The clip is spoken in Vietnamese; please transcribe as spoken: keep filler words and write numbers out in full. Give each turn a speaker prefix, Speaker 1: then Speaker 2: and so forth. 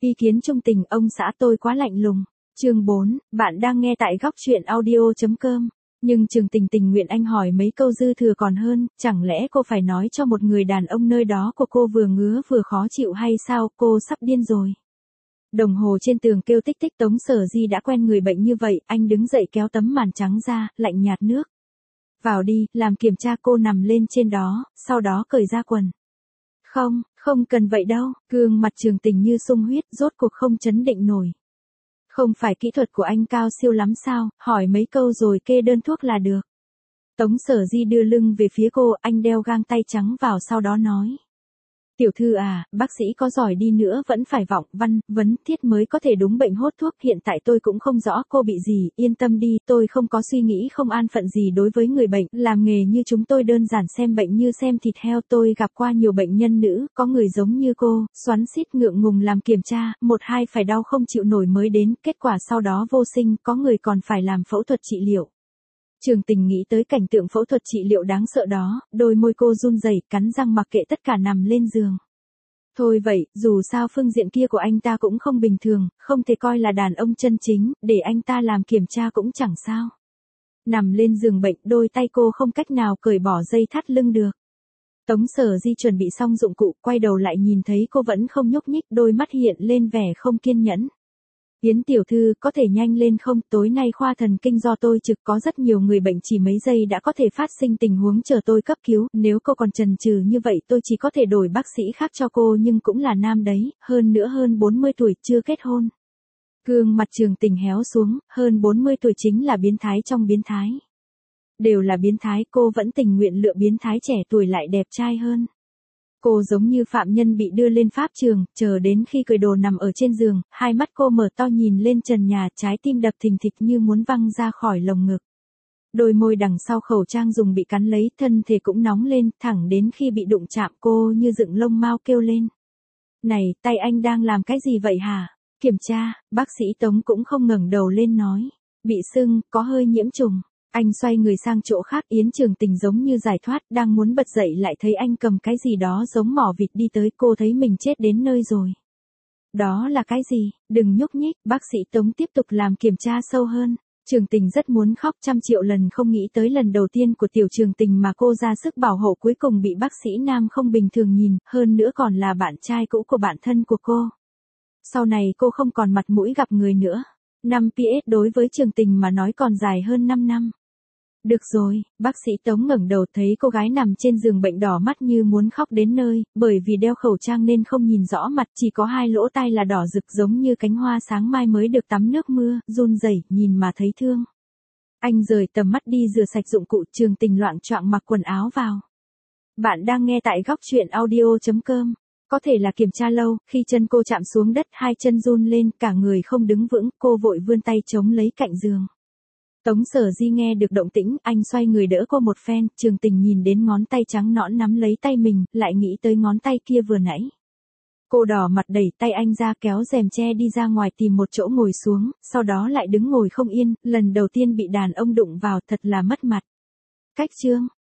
Speaker 1: Ý kiến trung tình, ông xã tôi quá lạnh lùng. Chương bốn, bạn đang nghe tại góc truyện audio.com. Nhưng Trường Tình tình nguyện anh hỏi mấy câu dư thừa còn hơn, chẳng lẽ cô phải nói cho một người đàn ông nơi đó của cô vừa ngứa vừa khó chịu hay sao, cô sắp điên rồi. Đồng hồ trên tường kêu tích tích. Tống Sở Di đã quen người bệnh như vậy, anh đứng dậy kéo tấm màn trắng ra, lạnh nhạt nước. Vào đi, làm kiểm tra. Cô nằm lên trên đó, sau đó cởi ra quần. Không, không cần vậy đâu, gương mặt Trường Tình như sung huyết, rốt cuộc không chấn định nổi. Không phải kỹ thuật của anh cao siêu lắm sao, hỏi mấy câu rồi kê đơn thuốc là được. Tống Sở Di đưa lưng về phía cô, anh đeo găng tay trắng vào sau đó nói. Tiểu thư à, bác sĩ có giỏi đi nữa vẫn phải vọng văn, vấn, thiết mới có thể đúng bệnh hốt thuốc. Hiện tại tôi cũng không rõ cô bị gì, yên tâm đi, tôi không có suy nghĩ không an phận gì đối với người bệnh. Làm nghề như chúng tôi đơn giản xem bệnh như xem thịt heo. Tôi gặp qua nhiều bệnh nhân nữ, có người giống như cô, xoắn xít ngượng ngùng làm kiểm tra, một hai phải đau không chịu nổi mới đến, kết quả sau đó vô sinh, có người còn phải làm phẫu thuật trị liệu. Trường Tình nghĩ tới cảnh tượng phẫu thuật trị liệu đáng sợ đó, đôi môi cô run rẩy, cắn răng mặc kệ tất cả nằm lên giường. Thôi vậy, dù sao phương diện kia của anh ta cũng không bình thường, không thể coi là đàn ông chân chính, để anh ta làm kiểm tra cũng chẳng sao. Nằm lên giường bệnh, đôi tay cô không cách nào cởi bỏ dây thắt lưng được. Tống Sở Di chuẩn bị xong dụng cụ, quay đầu lại nhìn thấy cô vẫn không nhúc nhích, đôi mắt hiện lên vẻ không kiên nhẫn. Yến tiểu thư, có thể nhanh lên không, tối nay khoa thần kinh do tôi trực, có rất nhiều người bệnh chỉ mấy giây đã có thể phát sinh tình huống chờ tôi cấp cứu, nếu cô còn chần chừ như vậy tôi chỉ có thể đổi bác sĩ khác cho cô, nhưng cũng là nam đấy, hơn nữa hơn bốn mươi tuổi, chưa kết hôn. Gương mặt Trường Tình héo xuống, hơn bốn mươi tuổi chính là biến thái trong biến thái. Đều là biến thái, cô vẫn tình nguyện lựa biến thái trẻ tuổi lại đẹp trai hơn. Cô giống như phạm nhân bị đưa lên pháp trường, chờ đến khi cởi đồ nằm ở trên giường, hai mắt cô mở to nhìn lên trần nhà, trái tim đập thình thịch như muốn văng ra khỏi lồng ngực. Đôi môi đằng sau khẩu trang dùng bị cắn lấy, thân thể cũng nóng lên, thẳng đến khi bị đụng chạm cô như dựng lông mao kêu lên. Này, tay anh đang làm cái gì vậy hả? Kiểm tra, bác sĩ Tống cũng không ngẩng đầu lên nói. Bị sưng, có hơi nhiễm trùng. Anh xoay người sang chỗ khác, Yến Trường Tình giống như giải thoát, đang muốn bật dậy lại thấy anh cầm cái gì đó giống mỏ vịt đi tới, cô thấy mình chết đến nơi rồi. Đó là cái gì? Đừng nhúc nhích, bác sĩ Tống tiếp tục làm kiểm tra sâu hơn. Trường Tình rất muốn khóc, trăm triệu lần không nghĩ tới lần đầu tiên của tiểu Trường Tình mà cô ra sức bảo hộ cuối cùng bị bác sĩ nam không bình thường nhìn, hơn nữa còn là bạn trai cũ của bạn thân của cô. Sau này cô không còn mặt mũi gặp người nữa. năm pi ét đối với Trường Tình mà nói còn dài hơn năm năm. Được rồi, bác sĩ Tống ngẩng đầu thấy cô gái nằm trên giường bệnh đỏ mắt như muốn khóc đến nơi, bởi vì đeo khẩu trang nên không nhìn rõ mặt, chỉ có hai lỗ tai là đỏ rực giống như cánh hoa sáng mai mới được tắm nước mưa, run rẩy, nhìn mà thấy thương. Anh rời tầm mắt đi rửa sạch dụng cụ, Trường Tình loạng choạng mặc quần áo vào. Bạn đang nghe tại góc truyện audio.com. Có thể là kiểm tra lâu, khi chân cô chạm xuống đất hai chân run lên, cả người không đứng vững, cô vội vươn tay chống lấy cạnh giường. Tống Sở Di nghe được động tĩnh, anh xoay người đỡ cô một phen, Trường Tình nhìn đến ngón tay trắng nõn nắm lấy tay mình, lại nghĩ tới ngón tay kia vừa nãy. Cô đỏ mặt đẩy tay anh ra kéo rèm che đi ra ngoài tìm một chỗ ngồi xuống, sau đó lại đứng ngồi không yên, lần đầu tiên bị đàn ông đụng vào thật là mất mặt. Cách chương,